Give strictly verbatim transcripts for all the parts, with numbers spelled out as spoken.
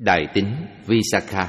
Đài Tín Visakha.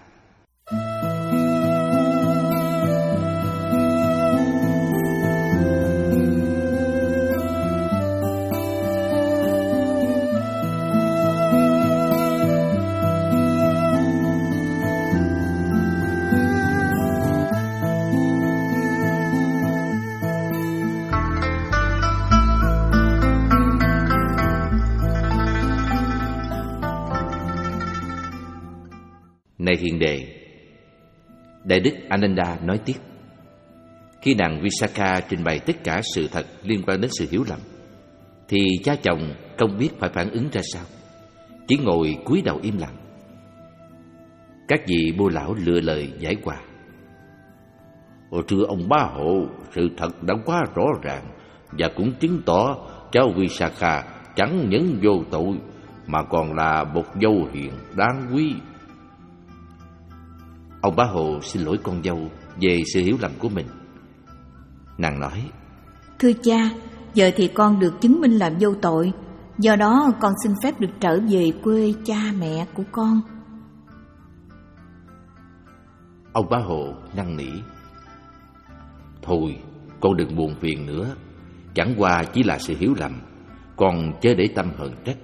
Này hiền đệ, Đại đức Ananda nói tiếp: khi nàng Visakha trình bày tất cả sự thật liên quan đến sự hiểu lầm, thì cha chồng không biết phải phản ứng ra sao, chỉ ngồi cúi đầu im lặng. Các vị bô lão lựa lời giải hòa: Ồ, thưa ông bá hộ, sự thật đã quá rõ ràng và cũng chứng tỏ cháu Visakha chẳng những vô tội mà còn là một dâu hiền đáng quý. Ông bá hộ xin lỗi con dâu về sự hiểu lầm của mình. Nàng nói: Thưa cha, giờ thì con được chứng minh làm vô tội, do đó con xin phép được trở về quê cha mẹ của con. Ông bá hộ năn nỉ: Thôi, con đừng buồn phiền nữa, chẳng qua chỉ là sự hiểu lầm, con chớ để tâm hờn trách.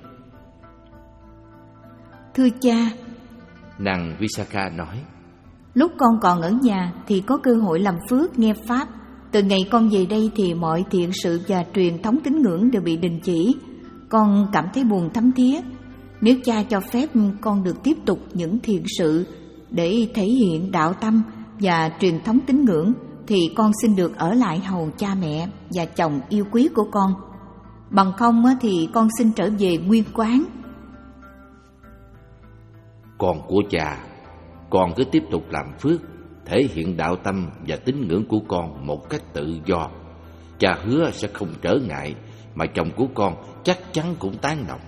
Thưa cha, nàng Visakha nói: lúc con còn ở nhà thì có cơ hội làm phước nghe pháp. Từ ngày con về đây thì mọi thiện sự và truyền thống tín ngưỡng đều bị đình chỉ. Con cảm thấy buồn thấm thía. Nếu cha cho phép con được tiếp tục những thiện sự để thể hiện đạo tâm và truyền thống tín ngưỡng, thì con xin được ở lại hầu cha mẹ và chồng yêu quý của con. Bằng không thì con xin trở về nguyên quán. Con của cha, con cứ tiếp tục làm phước, thể hiện đạo tâm và tín ngưỡng của con một cách tự do. Cha hứa sẽ không trở ngại, mà chồng của con chắc chắn cũng tán đồng.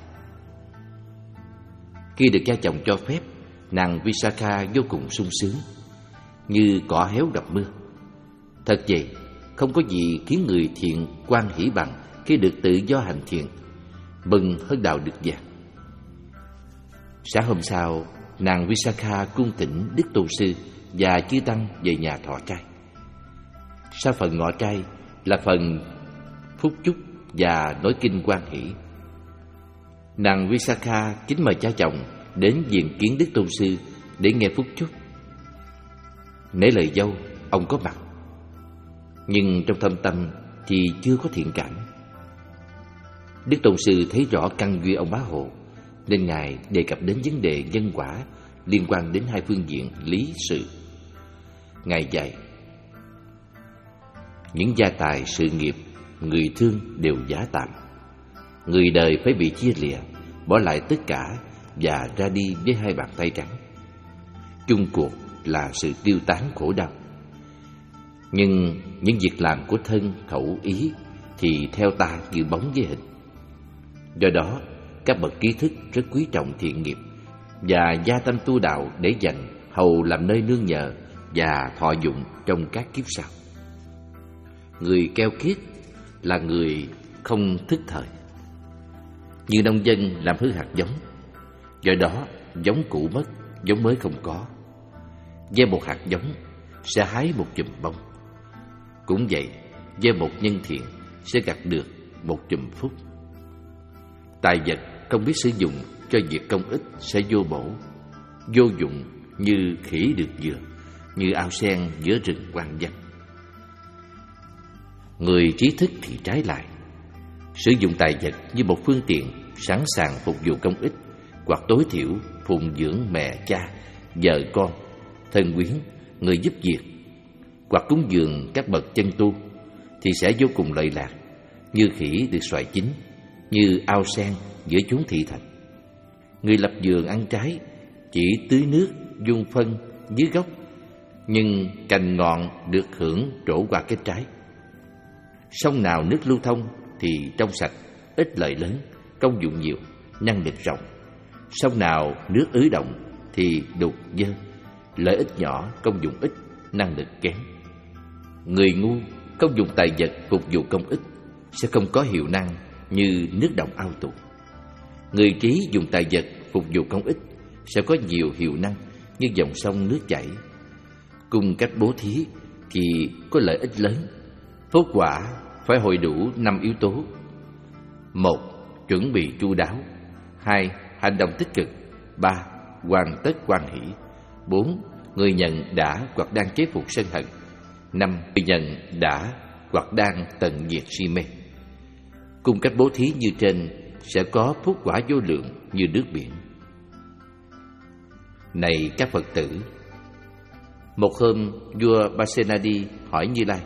Khi được cha chồng cho phép, nàng Visakha vô cùng sung sướng, như cỏ héo gặp mưa. Thật vậy, không có gì khiến người thiện hoan hỷ bằng khi được tự do hành thiền, mừng hơn đào được vàng. Sáng hôm sau, nàng Visakha cung thỉnh Đức Tôn Sư và chư tăng về nhà thọ trai. Sau phần ngọ trai là phần phúc chúc và nói kinh hoan hỷ. Nàng Visakha kính mời cha chồng đến diện kiến Đức Tôn Sư để nghe phúc chúc. Nể lời dâu, ông có mặt, nhưng trong thâm tâm thì chưa có thiện cảm. Đức Tôn Sư thấy rõ căn duy ông bá hộ, nên ngài đề cập đến vấn đề nhân quả liên quan đến hai phương diện lý sự. Ngài dạy: những gia tài sự nghiệp, người thương đều giá tạm. Người đời phải bị chia lìa, bỏ lại tất cả và ra đi với hai bàn tay trắng. Chung cuộc là sự tiêu tán khổ đau. Nhưng những việc làm của thân, khẩu, ý thì theo ta như bóng với hình. Do đó, các bậc trí thức rất quý trọng thiện nghiệp và gia tâm tu đạo để dành hầu làm nơi nương nhờ và thọ dụng trong các kiếp sau. Người keo kiết là người không thức thời, như nông dân làm hư hạt giống. Do đó, giống cũ mất, giống mới không có. Gieo một hạt giống sẽ hái một chùm bông. Cũng vậy, gieo một nhân thiện sẽ gặt được một chùm phúc. Tài vật không biết sử dụng cho việc công ích sẽ vô bổ, vô dụng như khỉ được dừa, như ao sen giữa rừng hoang vắng. Người trí thức thì trái lại, sử dụng tài vật như một phương tiện sẵn sàng phục vụ công ích, hoặc tối thiểu phụng dưỡng mẹ cha, vợ con, thân quyến, người giúp việc, hoặc cúng dường các bậc chân tu, thì sẽ vô cùng lợi lạc, như khỉ được xoài chín, như ao sen giữa chốn thị thành. Người lập vườn ăn trái chỉ tưới nước, dung phân dưới gốc, nhưng cành ngọn được hưởng trổ qua cái trái. Sông nào nước lưu thông thì trong sạch, ít lợi lớn, công dụng nhiều, năng lực rộng. Sông nào nước ứ động thì đục dơ, lợi ích nhỏ, công dụng ít, năng lực kém. Người ngu không dùng tài vật phục vụ công ích sẽ không có hiệu năng như nước động ao tù. Người trí dùng tài vật phục vụ công ích sẽ có nhiều hiệu năng như dòng sông nước chảy. Cung cách bố thí thì có lợi ích lớn. Phúc quả phải hội đủ năm yếu tố. Một, chuẩn bị chu đáo. Hai, hành động tích cực. Ba, hoàn tất quan hỷ. Bốn, người nhận đã hoặc đang chế phục sân hận. Năm, người nhận đã hoặc đang tận diệt si mê. Cung cách bố thí như trên sẽ có phúc quả vô lượng như nước biển. Này các Phật tử, một hôm vua Pasenadi hỏi Như Lai: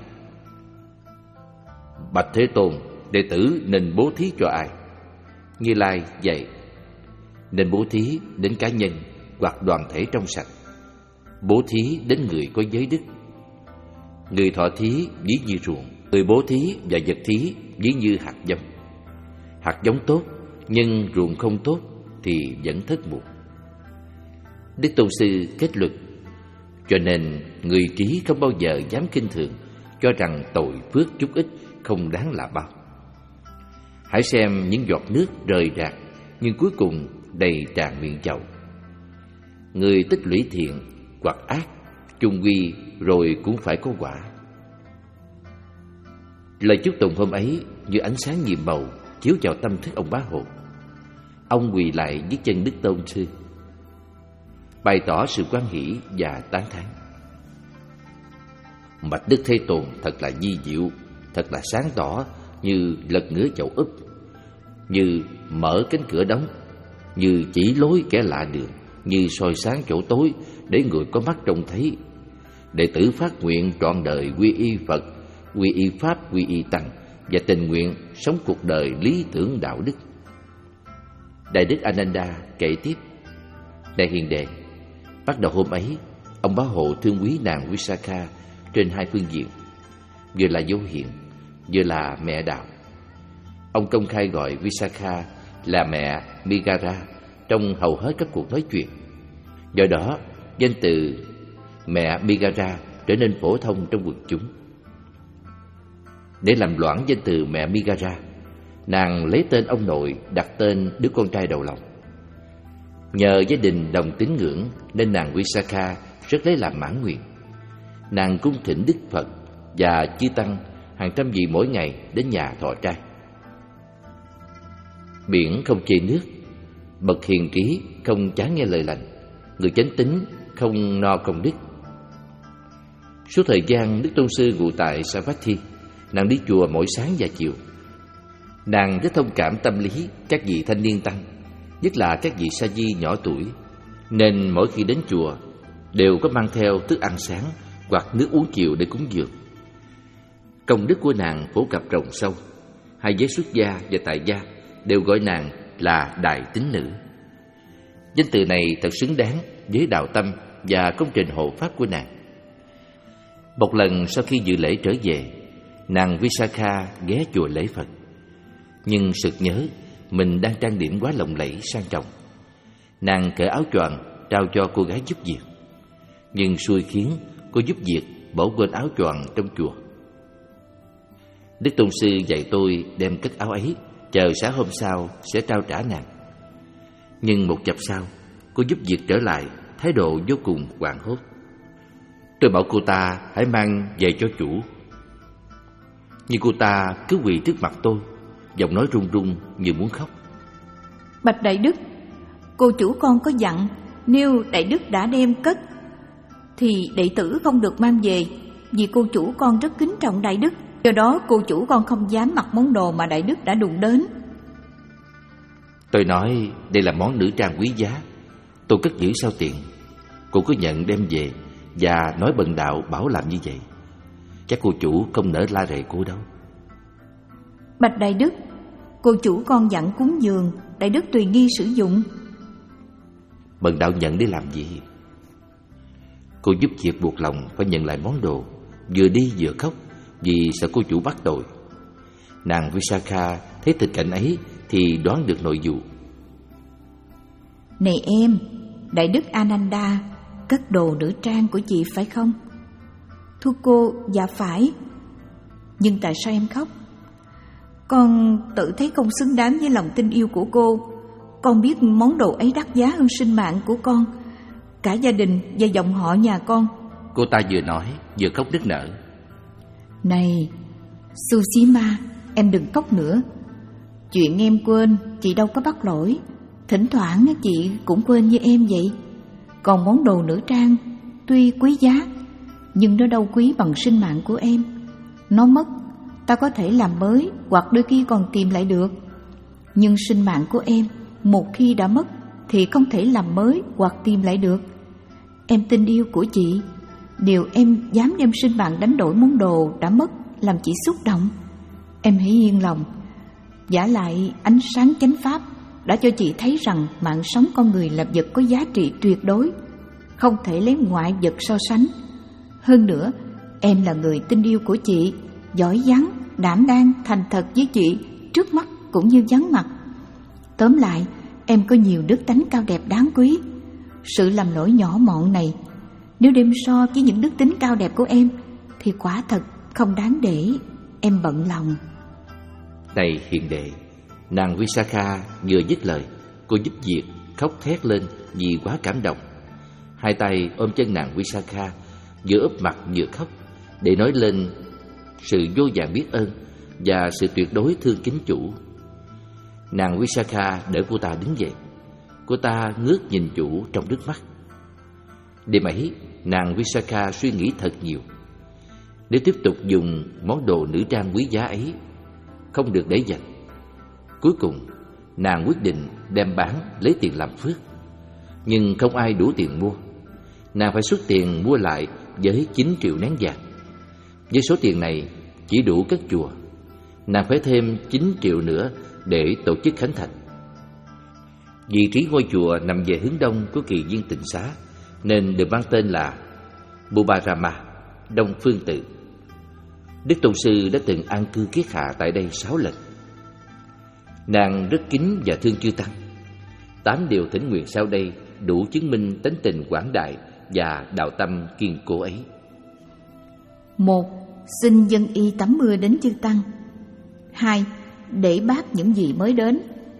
Bạch Thế Tôn, đệ tử nên bố thí cho ai? Như Lai dạy: nên bố thí đến cá nhân hoặc đoàn thể trong sạch. Bố thí đến người có giới đức. Người thọ thí ví như ruộng, người bố thí và vật thí ví như hạt giống. Hạt giống tốt nhưng ruộng không tốt thì vẫn thất muộn. Đức Tôn Sư kết luận: cho nên người trí không bao giờ dám khinh thường, cho rằng tội phước chút ít không đáng là bao. Hãy xem những giọt nước rời rạc nhưng cuối cùng đầy tràn miệng chậu. Người tích lũy thiện hoặc ác chung quy rồi cũng phải có quả. Lời chúc tụng hôm ấy như ánh sáng nhiệm màu chiếu vào tâm thức ông Bá Hộ. Ông quỳ lại dưới chân Đức Tôn Sư, bày tỏ sự hoan hỷ và tán thán: Bạch Đức Thế Tôn thật là di diệu, thật là sáng tỏ, như lật ngửa chậu úp, như mở cánh cửa đóng, như chỉ lối kẻ lạ đường, như soi sáng chỗ tối để người có mắt trông thấy. Đệ tử phát nguyện trọn đời quy y Phật, quy y Pháp, quy y Tăng và tình nguyện sống cuộc đời lý tưởng đạo đức. Đại đức Ananda kể tiếp: Đại hiền đệ, bắt đầu hôm ấy, ông Bá Hộ thương quý nàng Visakha trên hai phương diện, vừa là dấu hiện, vừa là mẹ đạo. Ông công khai gọi Visakha là mẹ Megara trong hầu hết các cuộc nói chuyện. Do đó, danh từ mẹ Megara trở nên phổ thông trong quần chúng. Để làm loãng danh từ mẹ Megara, nàng lấy tên ông nội đặt tên đứa con trai đầu lòng. Nhờ gia đình đồng tín ngưỡng nên nàng Visakha rất lấy làm mãn nguyện. Nàng cung thỉnh Đức Phật và chư tăng hàng trăm vị mỗi ngày đến nhà thọ trai. Biển không chê nước, bậc hiền trí không chán nghe lời lành, người chánh tín không no công đức. Suốt thời gian Đức Tôn Sư ngụ tại Savatthi, nàng đi chùa mỗi sáng và chiều. Nàng rất thông cảm tâm lý các vị thanh niên tăng, nhất là các vị sa di nhỏ tuổi, nên mỗi khi đến chùa đều có mang theo thức ăn sáng hoặc nước uống chiều để cúng dường. Công đức của nàng phổ cập rộng sâu. Hai giới xuất gia và tại gia đều gọi nàng là đại tín nữ. Danh từ này thật xứng đáng với đạo tâm và công trình hộ pháp của nàng. Một lần sau khi dự lễ trở về, nàng Visakha ghé chùa lễ Phật, nhưng sực nhớ mình đang trang điểm quá lộng lẫy sang trọng. Nàng cởi áo choàng trao cho cô gái giúp việc, nhưng xui khiến cô giúp việc bỏ quên áo choàng trong chùa. Đức Tôn Sư dạy tôi đem cất áo ấy, chờ sáng hôm sau sẽ trao trả nàng. Nhưng một chập sau, cô giúp việc trở lại, thái độ vô cùng hoảng hốt. Tôi bảo cô ta hãy mang về cho chủ, nhưng cô ta cứ quỳ trước mặt tôi, giọng nói run run như muốn khóc. Bạch Đại Đức, cô chủ con có dặn nếu Đại Đức đã đem cất thì đệ tử không được mang về, vì cô chủ con rất kính trọng Đại Đức. Do đó cô chủ con không dám mặc món đồ mà Đại Đức đã đụng đến. Tôi nói đây là món nữ trang quý giá, tôi cất giữ sao tiện. Cô cứ nhận đem về và nói bần đạo bảo làm như vậy. Chắc cô chủ không nỡ la rầy cô đâu. Bạch Đại Đức, cô chủ con dặn cúng dường, Đại Đức tùy nghi sử dụng. Bần đạo nhận để làm gì? Cô giúp việc buộc lòng phải nhận lại món đồ, vừa đi vừa khóc vì sợ cô chủ bắt tội. Nàng Visakha thấy tình cảnh ấy thì đoán được nội vụ. Này em, Đại Đức Ananda cất đồ nữ trang của chị phải không? Thưa cô, dạ phải. Nhưng tại sao em khóc? Con tự thấy không xứng đáng với lòng tin yêu của cô. con biết món đồ ấy đắt giá hơn sinh mạng của con, cả gia đình và dòng họ nhà con. Cô ta vừa nói vừa khóc nức nở. Này Tsushima, em đừng khóc nữa. Chuyện em quên, chị đâu có bắt lỗi. Thỉnh thoảng chị cũng quên như em vậy. Còn món đồ nữ trang tuy quý giá, nhưng nó đâu quý bằng sinh mạng của em. Nó mất, ta có thể làm mới, hoặc đôi khi còn tìm lại được. Nhưng sinh mạng của em, một khi đã mất thì không thể làm mới hoặc tìm lại được. Em tin yêu của chị, điều em dám đem sinh mạng đánh đổi món đồ đã mất làm chị xúc động. Em hãy yên lòng. Vả lại ánh sáng chánh pháp đã cho chị thấy rằng mạng sống con người là vật có giá trị tuyệt đối, không thể lấy ngoại vật so sánh. Hơn nữa, em là người tin yêu của chị, giỏi giắng, đảm đang, thành thật với chị trước mắt cũng như vắng mặt. Tóm lại, em có nhiều đức tánh cao đẹp đáng quý. Sự làm lỗi nhỏ mọn này, nếu đem so với những đức tính cao đẹp của em, thì quả thật không đáng để em bận lòng. Này hiền đệ, nàng Visakha vừa dứt lời, cô giúp việc khóc thét lên vì quá cảm động. Hai tay ôm chân nàng Visakha, vừa úp mặt vừa khóc, để nói lên sự vô vàn biết ơn và sự tuyệt đối thương kính chủ. Nàng Visakha đỡ cô ta đứng dậy. Cô ta ngước nhìn chủ trong nước mắt. Đêm ấy, nàng Visakha suy nghĩ thật nhiều. Nếu tiếp tục dùng món đồ nữ trang quý giá ấy, không được để dành. Cuối cùng, nàng quyết định đem bán lấy tiền làm phước. Nhưng không ai đủ tiền mua. Nàng phải xuất tiền mua lại với chín triệu nén vàng. Với số tiền này chỉ đủ cất chùa. Nàng phải thêm chín triệu nữa để tổ chức khánh thành. Vị trí ngôi chùa nằm về hướng đông của kỳ viên tịnh xá, nên được mang tên là Bubarama, Đông Phương Tự. Đức Tôn Sư đã từng an cư kiết hạ tại đây sáu lần. Nàng rất kính và thương chư tăng. Tám điều thỉnh nguyện sau đây đủ chứng minh tánh tình quảng đại và đạo tâm kiên cố ấy. Một, xin dân y tắm mưa đến chư tăng. Hai, để bác những gì mới đến.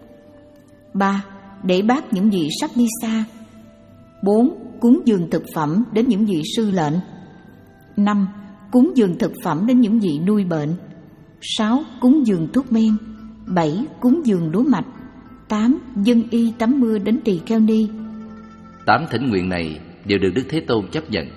Ba, để bác những gì sắp đi xa. Bốn, cúng dường thực phẩm đến những vị sư lệnh. Năm, cúng dường thực phẩm đến những vị nuôi bệnh. Sáu, cúng dường thuốc men. Bảy, cúng dường lúa mạch. Tám, dân y tắm mưa đến Tỳ Kheo Ni. Tám thỉnh nguyện này đều được Đức Thế Tôn chấp nhận.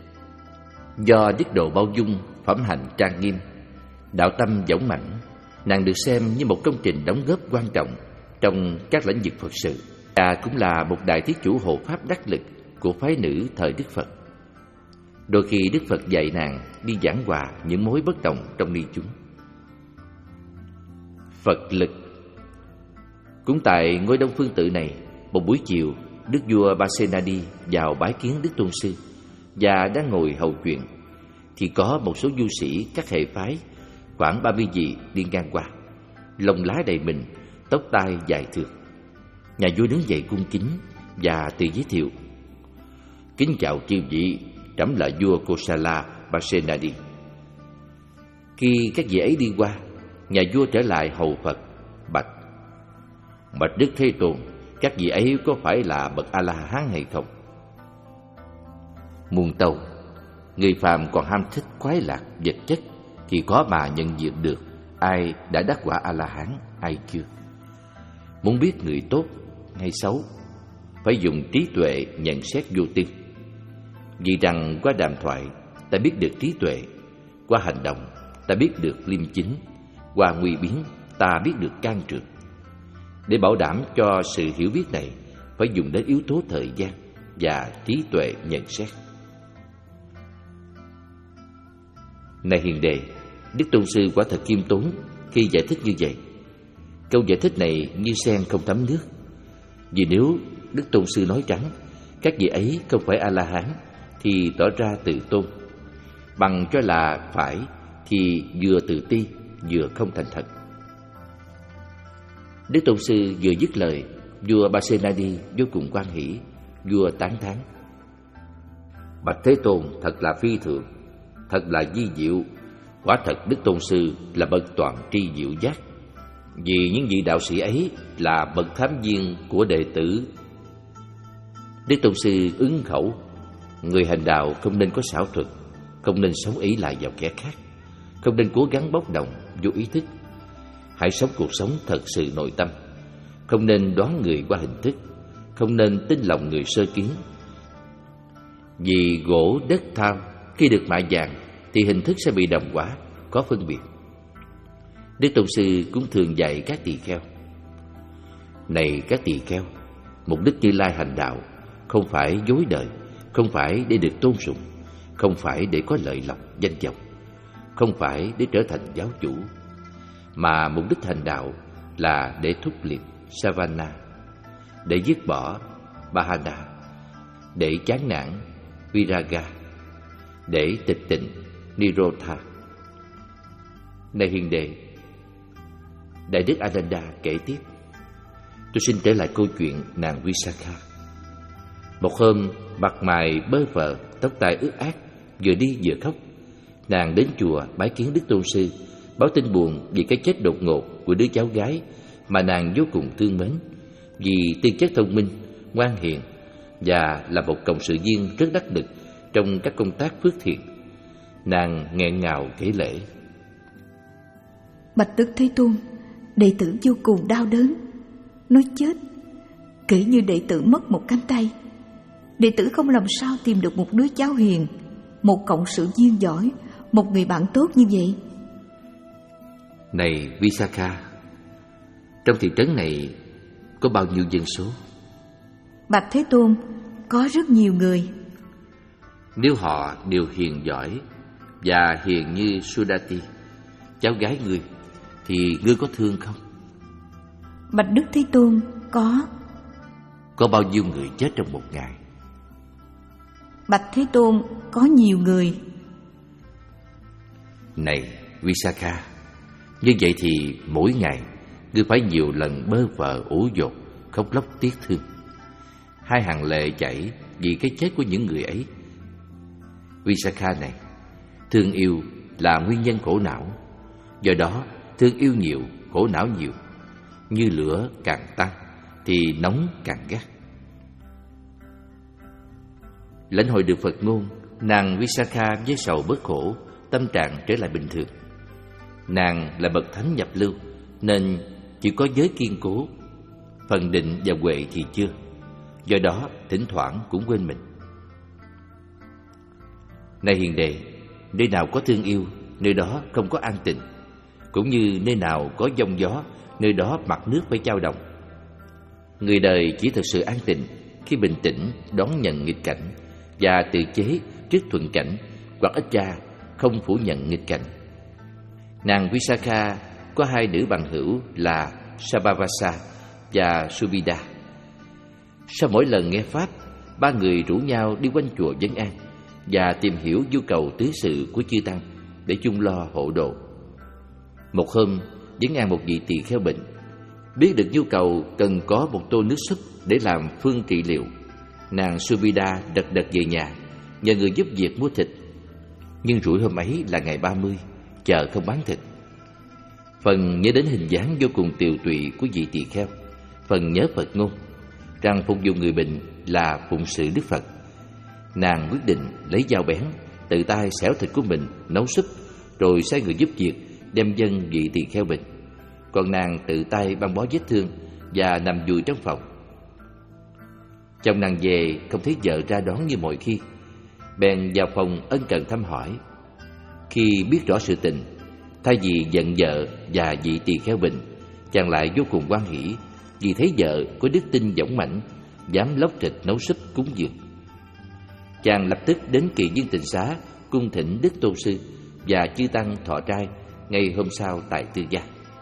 Do đức độ bao dung, phẩm hạnh trang nghiêm, đạo tâm dũng mãnh, nàng được xem như một công trình đóng góp quan trọng trong các lĩnh vực Phật sự, và cũng là một đại thí chủ hộ pháp đắc lực của phái nữ thời Đức Phật. Đôi khi Đức Phật dạy nàng đi giảng hòa những mối bất đồng trong ni chúng. Phật lực. Cũng tại ngôi Đông Phương Tự này, một buổi chiều, Đức vua Pasenadi vào bái kiến Đức Tôn Sư và đang ngồi hầu chuyện, thì có một số du sĩ các hệ phái khoảng ba mươi vị đi ngang qua, lông lá đầy mình, tóc tai dài thượt. Nhà vua đứng dậy cung kính và tự giới thiệu: kính chào chư vị, trẫm là vua Kosala Pasenadi. Khi các vị ấy đi qua, nhà vua trở lại hầu Phật, bạch: bạch Đức Thế Tôn, các vị ấy có phải là bậc A La Hán hay không? Muôn tâu, người phàm còn ham thích khoái lạc vật chất thì khó mà nhận diện được ai đã đắc quả A La Hán, ai chưa. Muốn biết người tốt hay xấu, phải dùng trí tuệ nhận xét vô tư. Vì rằng qua đàm thoại ta biết được trí tuệ, qua hành động ta biết được liêm chính, qua nguy biến ta biết được can trường. Để bảo đảm cho sự hiểu biết này, phải dùng đến yếu tố thời gian và trí tuệ nhận xét. Này hiền đệ, Đức Tôn Sư quả thật khiêm tốn khi giải thích như vậy. Câu giải thích này như sen không thấm nước. Vì nếu Đức Tôn Sư nói trắng các vị ấy không phải A-la-hán thì tỏ ra tự tôn, bằng cho là phải thì vừa tự ti vừa không thành thật. Đức Tôn Sư vừa dứt lời, vua Pasenadi vô cùng hoan hỷ. Vua tán thán: bạch Thế Tôn thật là phi thường, thật là vi diệu. Quả thật Đức Tôn Sư là bậc toàn tri diệu giác. Vì những vị đạo sĩ ấy là bậc thám viên của đệ tử. Đức Tôn sư ứng khẩu: người hành đạo không nên có xảo thuật, không nên sống ý lại vào kẻ khác, không nên cố gắng bốc đồng vô ý thức. Hãy sống cuộc sống thật sự nội tâm, không nên đoán người qua hình thức, không nên tin lòng người sơ kiến. Vì gỗ đất thau khi được mạ vàng thì hình thức sẽ bị đồng hóa, có phân biệt. Đức Tôn sư cũng thường dạy các tỳ kheo: này các tỳ kheo, mục đích Như Lai hành đạo không phải dối đời, không phải để được tôn sùng, không phải để có lợi lộc danh vọng, không phải để trở thành giáo chủ, mà mục đích hành đạo là để thúc liệt Savana, để dứt bỏ Bahana, để chán nản Viraga, để tịch tịnh Nirodha. Này hiền đệ, Đại đức Ananda kể tiếp: tôi xin trở lại câu chuyện nàng Visakha. Một hôm, mặt mày bơ phờ, tóc tai ướt át, vừa đi vừa khóc. Nàng đến chùa bái kiến Đức Tôn sư, báo tin buồn vì cái chết đột ngột của đứa cháu gái mà nàng vô cùng thương mến. Vì tư chất thông minh, ngoan hiền và là một cộng sự viên rất đắc lực trong các công tác phước thiện, nàng nghẹn ngào kể lễ: Bạch Đức Thế Tôn, đệ tử vô cùng đau đớn, nói chết kể như đệ tử mất một cánh tay. Đệ tử không làm sao tìm được một đứa cháu hiền, một cộng sự viên giỏi, một người bạn tốt như vậy. Này Visakha, trong thị trấn này có bao nhiêu dân số? Bạch Thế Tôn, có rất nhiều người. Nếu họ đều hiền giỏi và hiền như Sudati, cháu gái ngươi, thì ngươi có thương không? Bạch Đức Thế Tôn, có. Có bao nhiêu người chết trong một ngày? Bạch Thế Tôn, có nhiều người. Này Visakha, như vậy thì mỗi ngày ngươi phải nhiều lần bơ vơ ủ dột, khóc lóc tiếc thương. Hai hàng lệ chảy vì cái chết của những người ấy. Visakha này, thương yêu là nguyên nhân khổ não. Do đó, thương yêu nhiều, khổ não nhiều. Như lửa càng tăng thì nóng càng gắt. Lãnh hội được Phật ngôn, nàng Visakha với sầu bớt khổ, tâm trạng trở lại bình thường. Nàng là bậc thánh nhập lưu nên chỉ có giới kiên cố, phần định và huệ thì chưa. Do đó thỉnh thoảng cũng quên mình. Này hiền đệ, nơi nào có thương yêu, nơi đó không có an tịnh. Cũng như nơi nào có giông gió, nơi đó mặt nước phải dao động. Người đời chỉ thực sự an tịnh khi bình tĩnh đón nhận nghịch cảnh và tự chế trước thuận cảnh, hoặc ít ra không phủ nhận nghịch cảnh. Nàng Visakha có hai nữ bằng hữu là Sabhavasa và Subida. Sau mỗi lần nghe pháp, ba người rủ nhau đi quanh chùa Vân An và tìm hiểu nhu cầu tứ sự của chư tăng để chung lo hộ độ. Một hôm, Vân An một vị tỳ kheo bệnh, biết được nhu cầu cần có một tô nước súp để làm phương trị liệu. Nàng Subida đật đật về nhà nhờ người giúp việc mua thịt. Nhưng rủi hôm ấy là ngày ba mươi, chợ không bán thịt. Phần nhớ đến hình dáng vô cùng tiều tụy của vị tỳ kheo, phần nhớ Phật ngôn rằng phục vụ người bệnh là phụng sự Đức Phật. Nàng quyết định lấy dao bén, tự tay xẻo thịt của mình nấu súp, rồi sai người giúp việc đem dâng vị tỳ kheo bệnh. Còn nàng tự tay băng bó vết thương và nằm vùi trong phòng. Chồng nàng về không thấy vợ ra đón như mọi khi, bèn vào phòng ân cần thăm hỏi. Khi biết rõ sự tình, thay vì giận vợ và vị tỳ kheo bệnh, chàng lại vô cùng hoan hỉ vì thấy vợ có đức tin dũng mãnh, dám lóc thịt nấu súp cúng dường. Chàng lập tức đến Kỳ Dương Tịnh Xá cung thỉnh Đức Tôn sư và chư tăng thọ trai ngày hôm sau tại Tư Gia.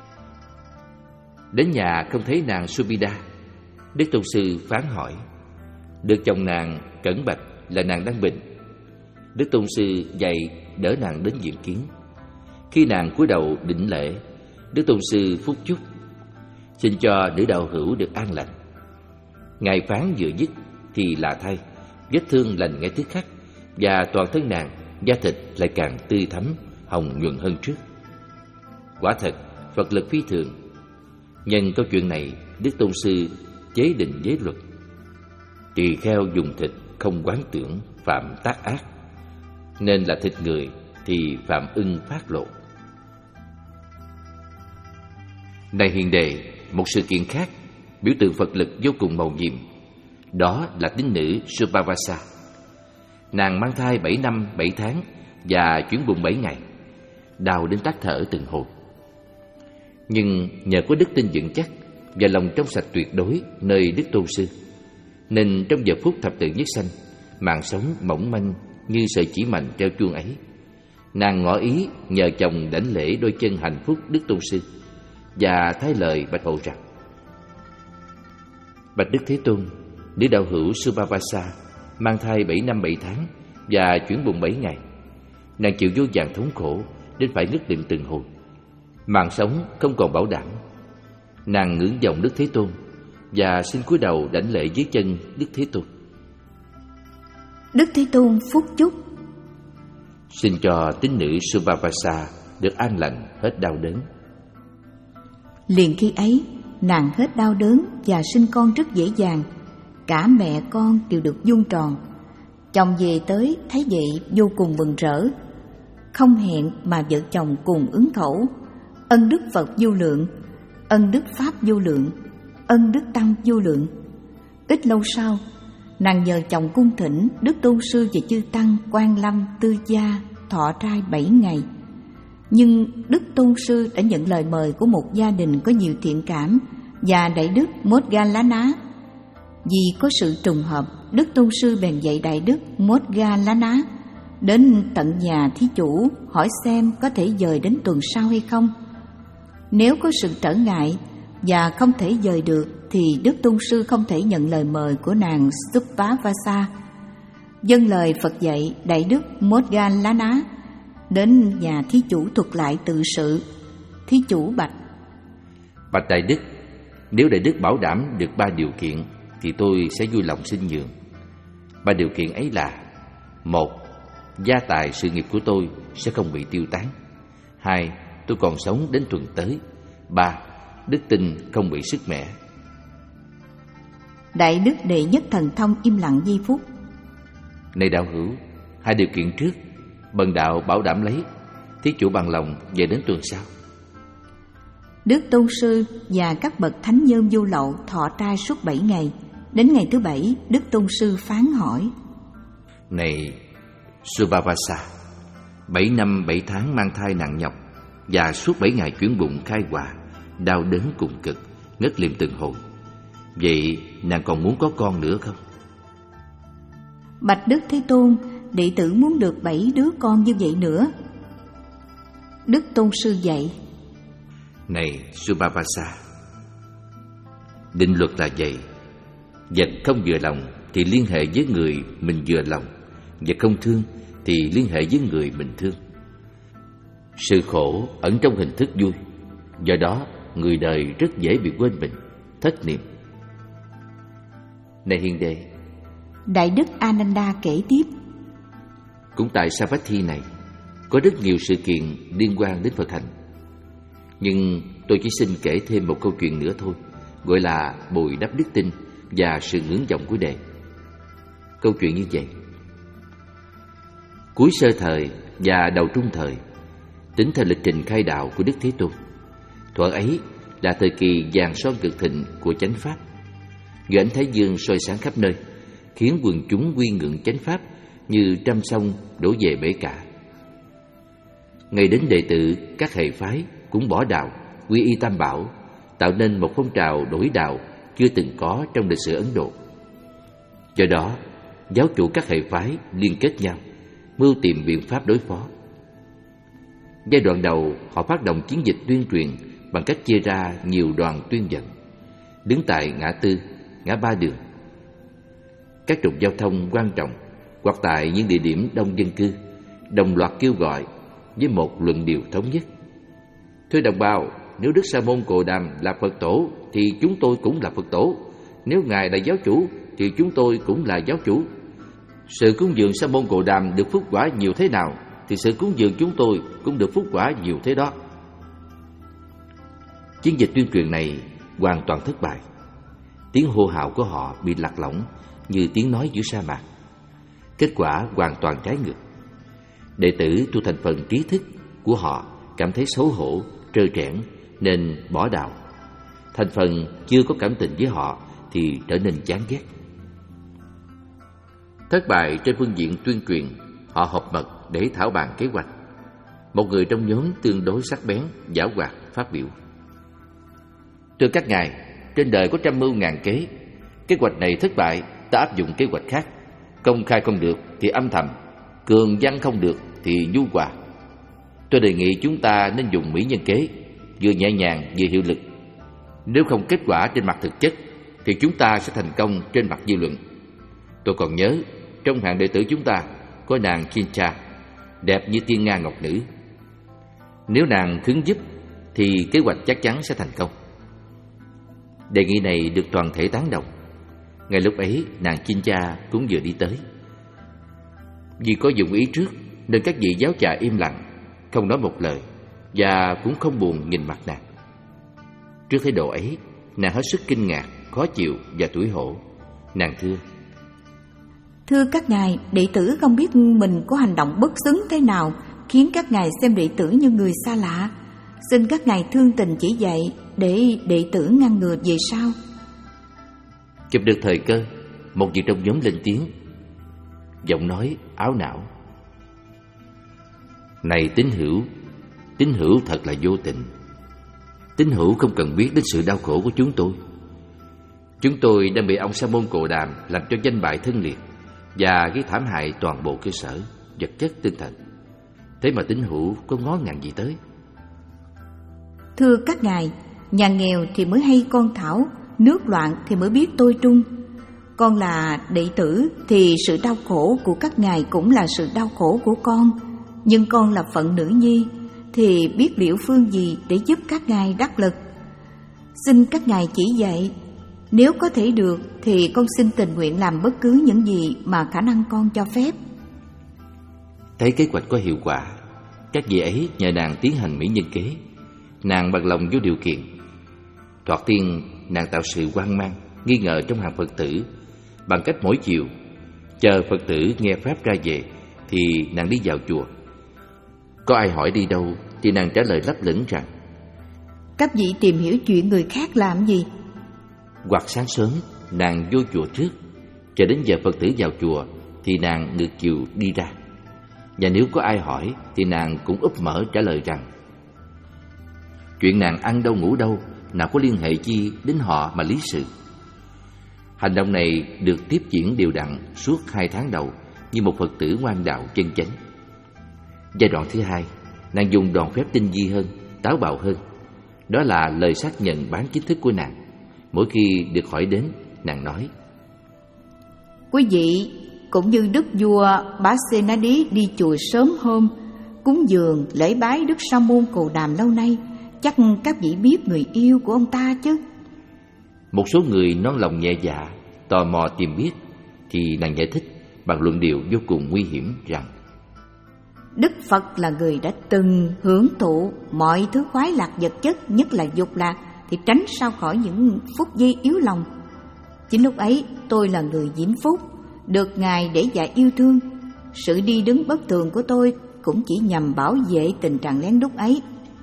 Đến nhà không thấy nàng Subida, Đức Tôn sư phán hỏi. Được chồng nàng cẩn bạch là nàng đang bệnh. Đức Tôn sư dạy đỡ nàng đến viện kiến. Khi nàng cúi đầu đảnh lễ, Đức Tôn sư phúc chúc, xin cho nữ đạo hữu được an lành. Ngài phán vừa dứt thì lạ thay, vết thương lành ngay tức khắc, và toàn thân nàng da thịt lại càng tươi thắm, hồng nhuận hơn trước. Quả thật Phật lực phi thường. Nhân câu chuyện này, Đức Tôn Sư chế định giới luật: tỳ kheo dùng thịt không quán tưởng, phạm tác ác, nên là thịt người thì phạm ưng phát lộ. Này hiền đệ, một sự kiện khác biểu tượng Phật lực vô cùng mầu nhiệm, đó là tín nữ Subhavasa. Nàng mang thai bảy năm bảy tháng và chuyển bụng bảy ngày, đau đến tắt thở từng hồi. Nhưng nhờ có đức tin vững chắc và lòng trong sạch tuyệt đối nơi Đức Tôn Sư, nên trong giờ phút thập tự nhất sanh, mạng sống mỏng manh như sợi chỉ mành treo chuông ấy, nàng ngỏ ý nhờ chồng đảnh lễ đôi chân hạnh phúc Đức Tôn Sư và thay lời bạch hộ rằng: Bạch Đức Thế Tôn, nữ đạo hữu Subhavasa mang thai bảy năm bảy tháng và chuyển bụng bảy ngày. Nàng chịu vô vàn thống khổ đến phải ngất liệm từng hồi, mạng sống không còn bảo đảm. Nàng ngưỡng vọng Đức Thế Tôn và xin cúi đầu đảnh lễ dưới chân Đức Thế Tôn. Đức Thế Tôn phúc chúc. Xin cho tín nữ Subhavasa được an lành hết đau đớn. Liền khi ấy, nàng hết đau đớn và sinh con rất dễ dàng. Cả mẹ con đều được vuông tròn. Chồng về tới thấy vậy vô cùng mừng rỡ. Không hẹn mà vợ chồng cùng ứng khẩu: ân đức Phật vô lượng, ân đức Pháp vô lượng, ân đức Tăng vô lượng. Ít lâu sau, nàng nhờ chồng cung thỉnh Đức Tôn Sư và chư Tăng Quan Lâm tư gia thọ trai bảy ngày. Nhưng Đức Tôn Sư đã nhận lời mời của một gia đình có nhiều thiện cảm và Đại Đức Moggallana. Vì có sự trùng hợp, Đức Tôn Sư bèn dạy Đại Đức Moggallana đến tận nhà thí chủ hỏi xem có thể dời đến tuần sau hay không. Nếu có sự trở ngại và không thể dời được thì Đức Tôn Sư không thể nhận lời mời của nàng Subhavasa. Vâng lời Phật dạy, Đại Đức Moggallana đến nhà thí chủ thuật lại tự sự. Thí chủ bạch: Bạch Đại Đức, nếu Đại Đức bảo đảm được ba điều kiện thì tôi sẽ vui lòng xin nhường. Ba điều kiện ấy là: một, gia tài sự nghiệp của tôi sẽ không bị tiêu tán. Hai, tôi còn sống đến tuần tới. Ba, đức tin không bị sức mẻ. Đại Đức Đệ Nhất Thần Thông im lặng giây phút. Này đạo hữu, hai điều kiện trước bần đạo bảo đảm lấy. Thí chủ bằng lòng về đến tuần sau. Đức Tôn Sư và các bậc thánh nhân vô lậu thọ trai suốt bảy ngày. Đến ngày thứ bảy, Đức Tôn Sư phán hỏi: Này Subhavasa, bảy năm bảy tháng mang thai nặng nhọc và suốt bảy ngày chuyển bụng khai hòa, đau đớn cùng cực, ngất liệm từng hồi. Vậy nàng còn muốn có con nữa không? Bạch Đức Thế Tôn, đệ tử muốn được bảy đứa con như vậy nữa. Đức Tôn Sư dạy: Này Subhavasa, định luật là vậy: vật không vừa lòng thì liên hệ với người mình vừa lòng, vật không thương thì liên hệ với người mình thương. Sự khổ ẩn trong hình thức vui, do đó người đời rất dễ bị quên mình, thất niệm. Này hiền đệ, Đại Đức Ananda kể tiếp: cũng tại Savatthi này có rất nhiều sự kiện liên quan đến Phật hành. Nhưng tôi chỉ xin kể thêm một câu chuyện nữa thôi, gọi là bồi đắp đức tin và sự ngưỡng vọng của đệ. Câu chuyện như vậy: cuối sơ thời và đầu trung thời, tính theo lịch trình khai đạo của Đức Thế Tôn, thuở ấy là thời kỳ vàng son cực thịnh của chánh pháp. Người ánh thái dương soi sáng khắp nơi, khiến quần chúng quy ngưỡng chánh pháp như trăm sông đổ về bể cả. Ngày đến đệ tử các hệ phái cũng bỏ đạo, quy y Tam Bảo, tạo nên một phong trào đổi đạo chưa từng có trong lịch sử Ấn Độ. Do đó, giáo chủ các hệ phái liên kết nhau, mưu tìm biện pháp đối phó. Giai đoạn đầu, họ phát động chiến dịch tuyên truyền bằng cách chia ra nhiều đoàn tuyên dẫn, đứng tại ngã tư, ngã ba đường, các trục giao thông quan trọng hoặc tại những địa điểm đông dân cư, đồng loạt kêu gọi với một luận điệu thống nhất: thưa đồng bào, nếu Đức Sa Môn Cồ Đàm là Phật tổ thì chúng tôi cũng là Phật tổ. Nếu Ngài là giáo chủ thì chúng tôi cũng là giáo chủ. Sự cúng dường Sa Môn Cồ Đàm được phúc quả nhiều thế nào thì sự cúng dường chúng tôi cũng được phúc quả nhiều thế đó. Chiến dịch tuyên truyền này hoàn toàn thất bại. Tiếng hô hào của họ bị lạc lõng như tiếng nói giữa sa mạc. Kết quả hoàn toàn trái ngược. Đệ tử thuộc thành phần trí thức của họ cảm thấy xấu hổ, trơ trẽn nên bỏ đạo. Thành phần chưa có cảm tình với họ thì trở nên chán ghét. Thất bại trên phương diện tuyên truyền, họ họp mật để thảo bàn kế hoạch. Một người trong nhóm tương đối sắc bén, giảo hoạt phát biểu: "Thưa các ngài, trên đời có trăm mưu ngàn kế. Kế hoạch này thất bại, ta áp dụng kế hoạch khác. Công khai không được thì âm thầm, cường văn không được thì nhu hòa. Tôi đề nghị chúng ta nên dùng mỹ nhân kế, vừa nhẹ nhàng vừa hiệu lực. Nếu không kết quả trên mặt thực chất thì chúng ta sẽ thành công trên mặt dư luận. Tôi còn nhớ trong hàng đệ tử chúng ta có nàng Chincha, đẹp như tiên nga ngọc nữ. Nếu nàng khứng giúp thì kế hoạch chắc chắn sẽ thành công." Đề nghị này được toàn thể tán đồng. Ngay lúc ấy nàng Chincha cũng vừa đi tới. Vì có dụng ý trước nên các vị giáo trà im lặng, không nói một lời và cũng không buồn nhìn mặt nàng. Trước thái độ ấy, nàng hết sức kinh ngạc, khó chịu và tủi hổ. Nàng thưa: "Thưa các ngài, đệ tử không biết mình có hành động bất xứng thế nào khiến các ngài xem đệ tử như người xa lạ. Xin các ngài thương tình chỉ dạy để đệ tử ngăn ngừa về sau." Kịp được thời cơ, một vị trong nhóm lên tiếng, giọng nói áo não: "Này tín hữu, tín hữu thật là vô tình. Tín hữu không cần biết đến sự đau khổ của chúng tôi. Chúng tôi đang bị ông Sa môn Cồ Đàm làm cho danh bại thân liệt và gây thảm hại toàn bộ cơ sở vật chất tinh thần. Thế mà tín hữu có ngó ngàng gì tới?" "Thưa các ngài, nhà nghèo thì mới hay con thảo, nước loạn thì mới biết tôi trung. Con là đệ tử thì sự đau khổ của các ngài cũng là sự đau khổ của con. Nhưng con là phận nữ nhi thì biết liệu phương gì để giúp các ngài đắc lực. Xin các ngài chỉ dạy. Nếu có thể được thì con xin tình nguyện làm bất cứ những gì mà khả năng con cho phép." Thấy kế hoạch có hiệu quả, các vị ấy nhờ nàng tiến hành mỹ nhân kế. Nàng bằng lòng vô điều kiện. Thoạt tiên nàng tạo sự hoang mang, nghi ngờ trong hàng Phật tử bằng cách mỗi chiều chờ Phật tử nghe pháp ra về thì nàng đi vào chùa. Có ai hỏi đi đâu thì nàng trả lời lấp lửng rằng: "Các vị tìm hiểu chuyện người khác làm gì?" Hoặc sáng sớm nàng vô chùa trước, chờ đến giờ Phật tử vào chùa thì nàng ngược chiều đi ra. Và nếu có ai hỏi thì nàng cũng úp mở trả lời rằng: "Chuyện nàng ăn đâu ngủ đâu, nào có liên hệ chi đến họ mà lý sự." Hành động này được tiếp diễn đều đặn suốt hai tháng đầu như một Phật tử ngoan đạo chân chánh. Giai đoạn thứ hai, nàng dùng đòn phép tinh vi hơn, táo bạo hơn. Đó là lời xác nhận bán chính thức của nàng. Mỗi khi được hỏi đến, nàng nói: "Quý vị cũng như đức vua Bá Xê Na Đí đi chùa sớm hôm, cúng dường lễ bái Đức Sa môn Cồ Đàm lâu nay, chắc các vị biết người yêu của ông ta chứ?" Một số người non lòng nhẹ dạ, tò mò tìm biết, thì nàng giải thích bằng luận điệu vô cùng nguy hiểm rằng: "Đức Phật là người đã từng hưởng thụ mọi thứ khoái lạc vật chất, nhất là dục lạc, thì tránh sao khỏi những phút giây yếu lòng. Chính lúc ấy tôi là người diễm phúc, được Ngài để dạy yêu thương. Sự đi đứng bất thường của tôi cũng chỉ nhằm bảo vệ tình trạng lén lút ấy."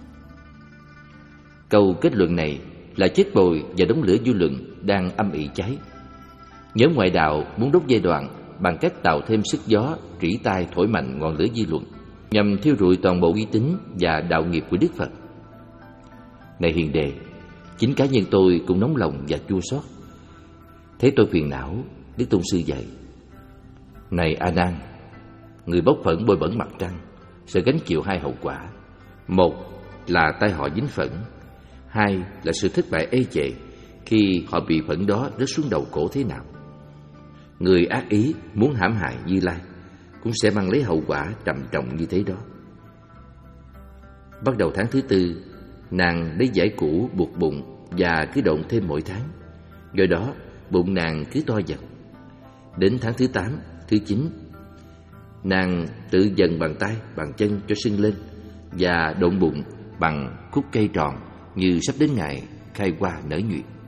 Câu kết luận này là chết bồi và đống lửa dư luận đang âm ỉ cháy. Nhóm ngoại đạo muốn đốt giai đoạn bằng cách tạo thêm sức gió, rỉ tai thổi mạnh ngọn lửa dư luận, nhằm thiêu rụi toàn bộ uy tín và đạo nghiệp của Đức Phật. Này hiền đệ, chính cá nhân tôi cũng nóng lòng và chua xót. Thấy tôi phiền não, Đức Tôn Sư dạy: "Này A Nan, người bốc phận bôi bẩn mặt trăng sẽ gánh chịu hai hậu quả. Một là tai họa dính phận, hai là sự thất bại ê chệ khi họ bị phận đó rớt xuống đầu cổ thế nào. Người ác ý muốn hãm hại Như Lai cũng sẽ mang lấy hậu quả trầm trọng như thế đó." Bắt đầu tháng thứ tư, nàng lấy vải cũ buộc bụng và cứ độn thêm mỗi tháng. Do đó bụng nàng cứ to dần. Đến tháng thứ tám, thứ chín, nàng tự dần bàn tay, bàn chân cho sưng lên và độn bụng bằng khúc cây tròn như sắp đến ngày khai hoa nở nhụy.